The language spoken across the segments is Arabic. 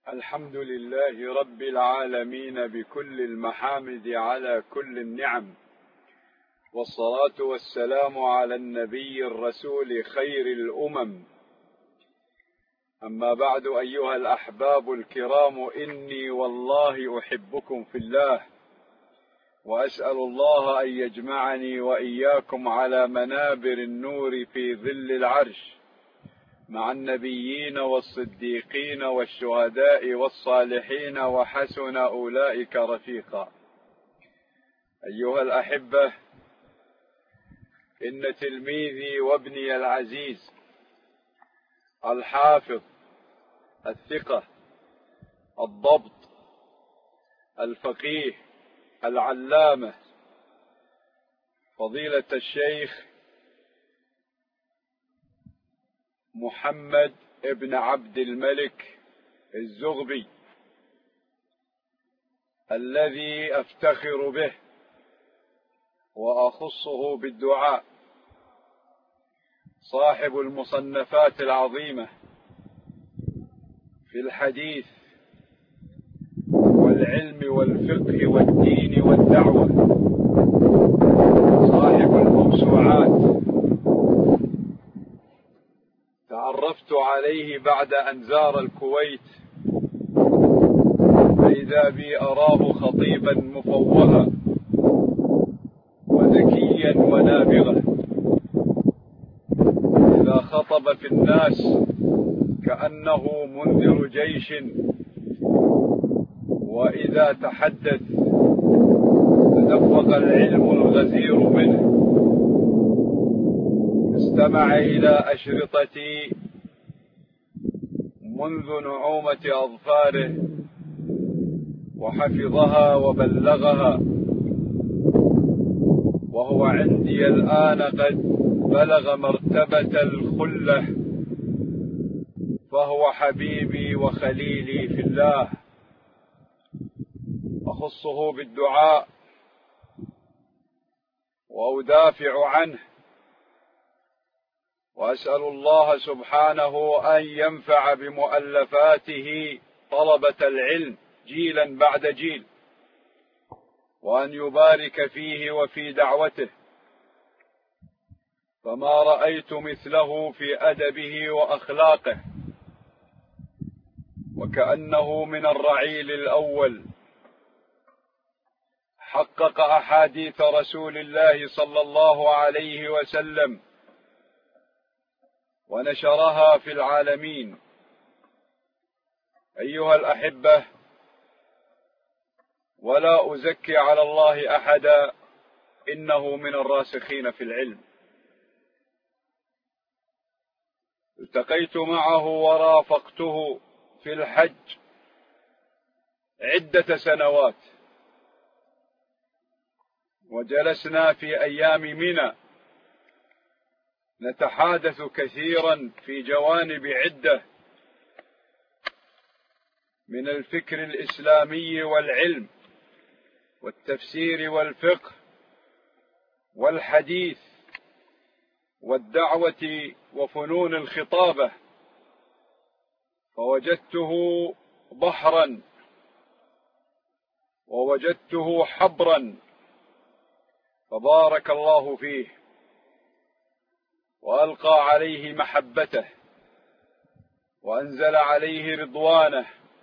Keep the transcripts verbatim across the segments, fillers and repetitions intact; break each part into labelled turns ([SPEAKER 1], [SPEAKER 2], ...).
[SPEAKER 1] الحمد لله رب العالمين بكل المحامد على كل النعم، والصلاة والسلام على النبي الرسول خير الأمم. أما بعد، أيها الأحباب الكرام، إني والله أحبكم في الله، وأسأل الله أن يجمعني وإياكم على منابر النور في ظل العرش مع النبيين والصديقين والشهداء والصالحين، وحسن أولئك رفيقا. أيها الأحبة، إن تلميذي وابني العزيز الحافظ الثقة الضبط الفقيه العلامة فضيلة الشيخ محمد ابن عبد الملك الزغبي، الذي أفتخر به وأخصه بالدعاء، صاحب المصنفات العظيمة في الحديث والعلم والفقه والدين والدعوة، صاحب الموسوعات. تعرفت عليه بعد أن زار الكويت، فإذا بي أراه خطيبا مفوها وذكيا ونابغا، إذا خطب في الناس كأنه منذر جيش، وإذا تحدث تدفق العلم الغزير منه. استمع إلى أشرطتي منذ نعومة أظفاره، وحفظها وبلغها، وهو عندي الآن قد بلغ مرتبة الخلة، فهو حبيبي وخليلي في الله. أخصه بالدعاء وأدافع عنه، وأسأل الله سبحانه أن ينفع بمؤلفاته طلبة العلم جيلا بعد جيل، وأن يبارك فيه وفي دعوته، فما رأيت مثله في أدبه وأخلاقه، وكأنه من الرعيل الأول. حقق أحاديث رسول الله صلى الله عليه وسلم ونشرها في العالمين. أيها الأحبة، ولا أزكي على الله أحدا، إنه من الراسخين في العلم. التقيت معه ورافقته في الحج عدة سنوات، وجلسنا في أيام منى نتحادث كثيرا في جوانب عدة من الفكر الإسلامي والعلم والتفسير والفقه والحديث والدعوة وفنون الخطابة، فوجدته بحرا ووجدته حبرا، فبارك الله فيه وألقى عليه محبته وأنزل عليه رضوانه،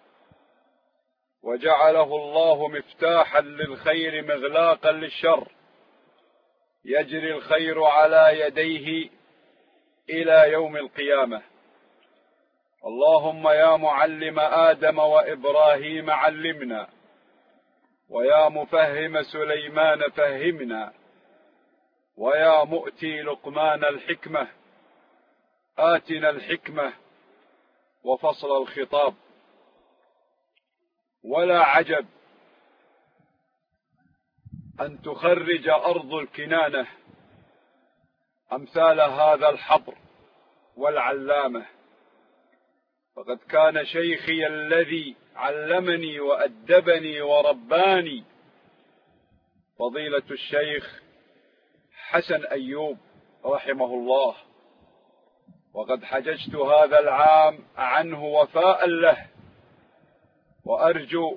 [SPEAKER 1] وجعله الله مفتاحا للخير مغلاقا للشر، يجري الخير على يديه إلى يوم القيامة. اللهم يا معلم آدم وإبراهيم علمنا، ويا مفهم سليمان فهمنا، ويا مؤتي لقمان الحكمة آتنا الحكمة وفصل الخطاب. ولا عجب أن تخرج أرض الكنانة أمثال هذا الحبر والعلامة، فقد كان شيخي الذي علمني وأدبني ورباني فضيلة الشيخ حسن أيوب رحمه الله، وقد حججت هذا العام عنه وفاء له، وأرجو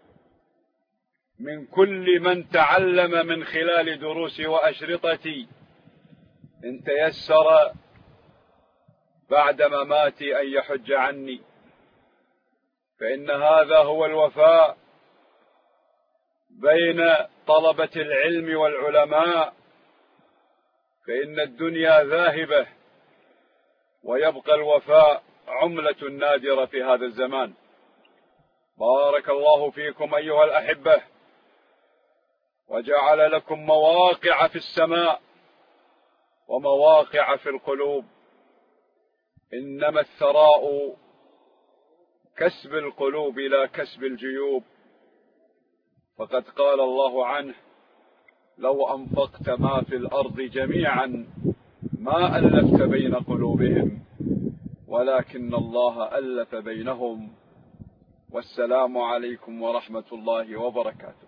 [SPEAKER 1] من كل من تعلم من خلال دروسي وأشرطتي إن تيسر بعد مماتي أن يحج عني، فإن هذا هو الوفاء بين طلبة العلم والعلماء، فإن الدنيا ذاهبة ويبقى الوفاء عملة نادرة في هذا الزمان. بارك الله فيكم أيها الأحبة، وجعل لكم مواقع في السماء ومواقع في القلوب. إنما الثراء كسب القلوب لا كسب الجيوب، فقد قال الله عنه: لو أنفقت ما في الأرض جميعا ما ألفت بين قلوبهم ولكن الله ألف بينهم. والسلام عليكم ورحمة الله وبركاته.